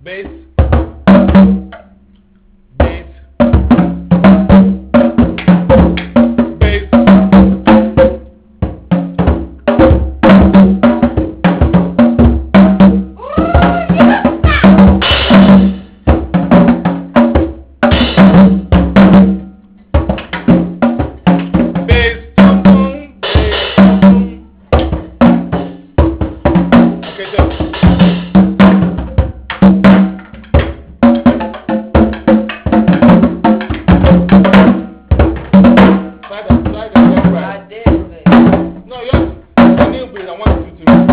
bass, bass, bass. Bass, boom, boom, bass, boom, boom. Okay, just. Slide that left right. I did, baby. No, you have to. It's a new beat. I want you to.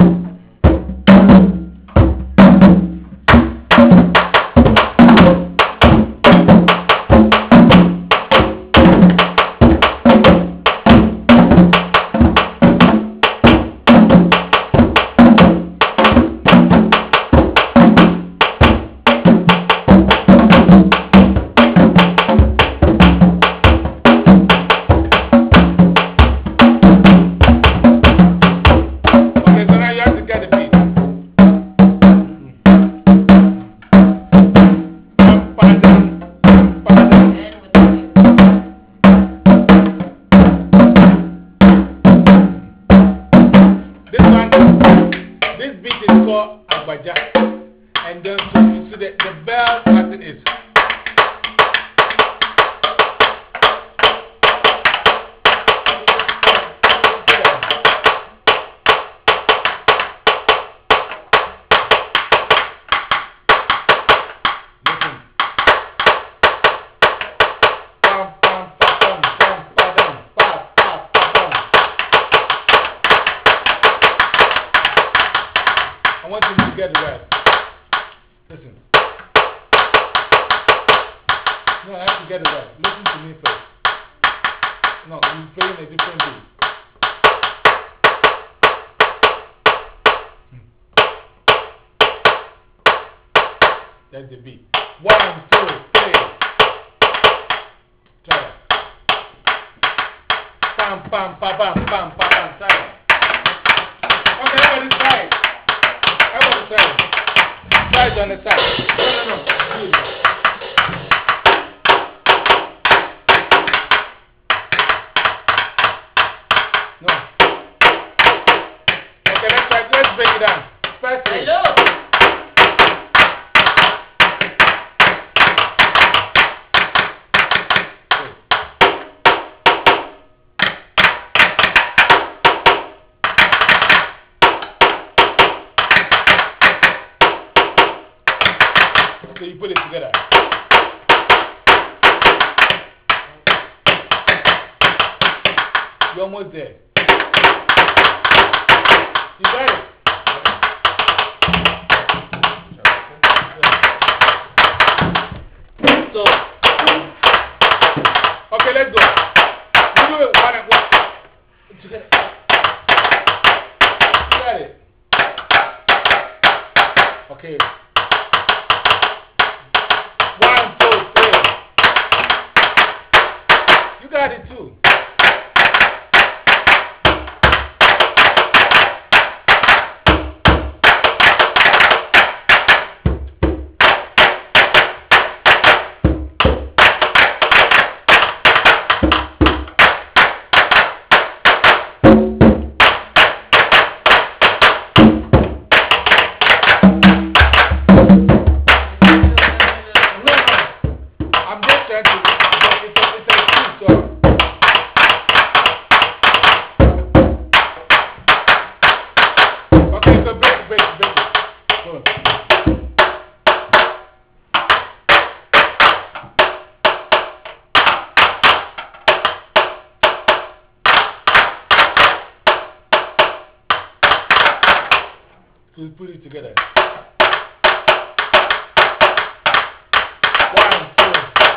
Okay, so now you have to get the beat. Pam, padam, pam, padam. And with the music. This one, this beat is called Agbaja. And then so you see the bell pattern is. Listen. Pam, pam, padam, pam, padam, pa, pa, padam. I want you to get the rest. Listen. No, I have to get the rest. Listen to me first. No, you're playing a different beat. That's the beat. 1, 2, 3. Try that. Pam, pam, pa, pam, pam, pa, pam. Try that. Okay, everybody try it. Everybody try it. Try it on the side. No. Do it. No. Okay, let's try it. Let's break it down. First thing. Hello. So you put it together. You're almost there. You got it. So, okay, let's go. We do it one and one. Together. You got it. Okay. 1, 2, 3. You got it too. I'm just trying to. It's a beat, so. Okay, so break it. Go. So we put it together. 1, 2.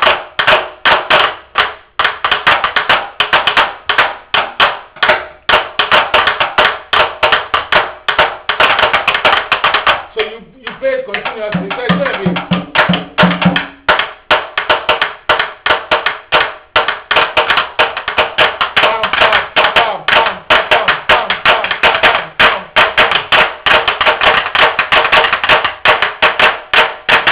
So you play it continuously. So it's going to be. Pam, pam, pam, pam, pam, pam, pam, pam, pam, pam, pam, pam.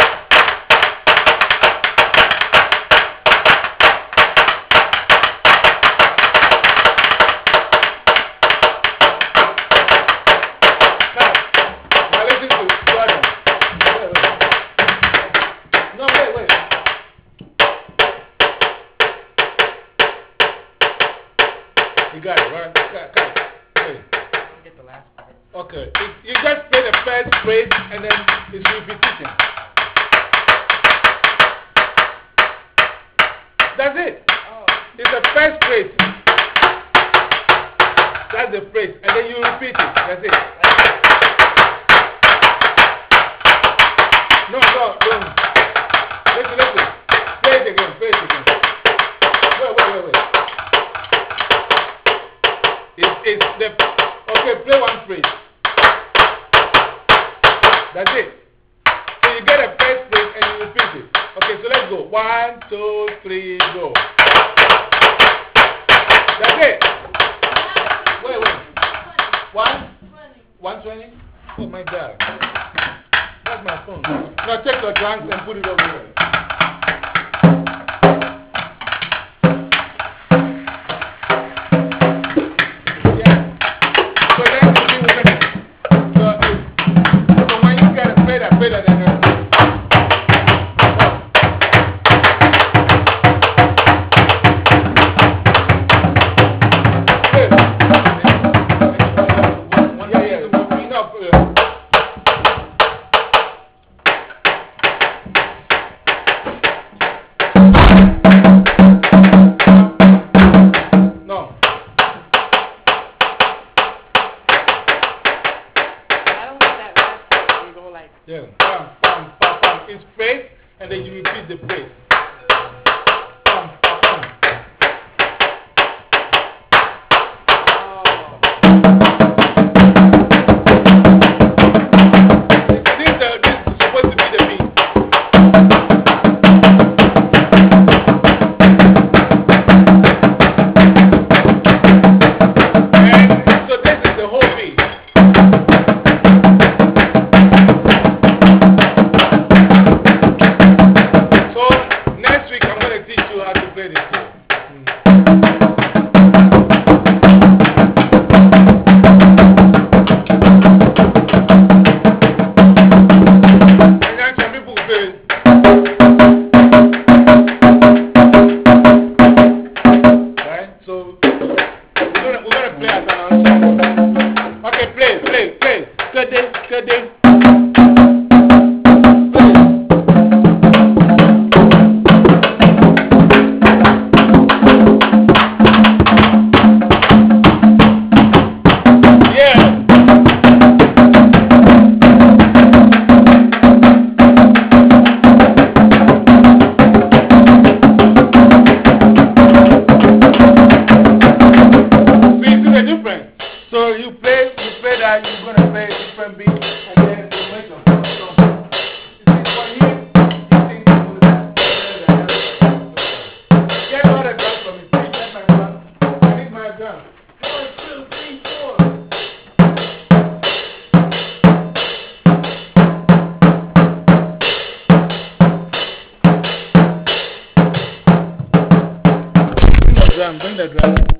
phrase and then it's repetition. That's it. Oh. It's the first phrase. That's the phrase. And then you repeat it. That's it. No, don't. Listen. Play it again. Wait. It's the. Okay, play one phrase. That's it. So you get a first phrase and you repeat it. Okay, so let's go. 1, 2, 3, go. That's it. Wait. 120? Oh my God. That's my phone. Now take your drums and put it over there. Yeah. So then you see what it is. So when you get it, play that, then yeah, pam. It's phrase, and then you repeat the phrase. Pam. This is supposed to be the beat. And so this is the whole beat. Next week, I'm going to teach you how to play this game. And then some people say, right? So, we're gonna play as an ensemble. Okay, play. Good day. So you play that, you're going to play a different beat, and then you make a full song. You see, for you think you do that. Get all the drums from me. Please get my drum. I need my drum. 1, 2, 3, 4. Bring the drum.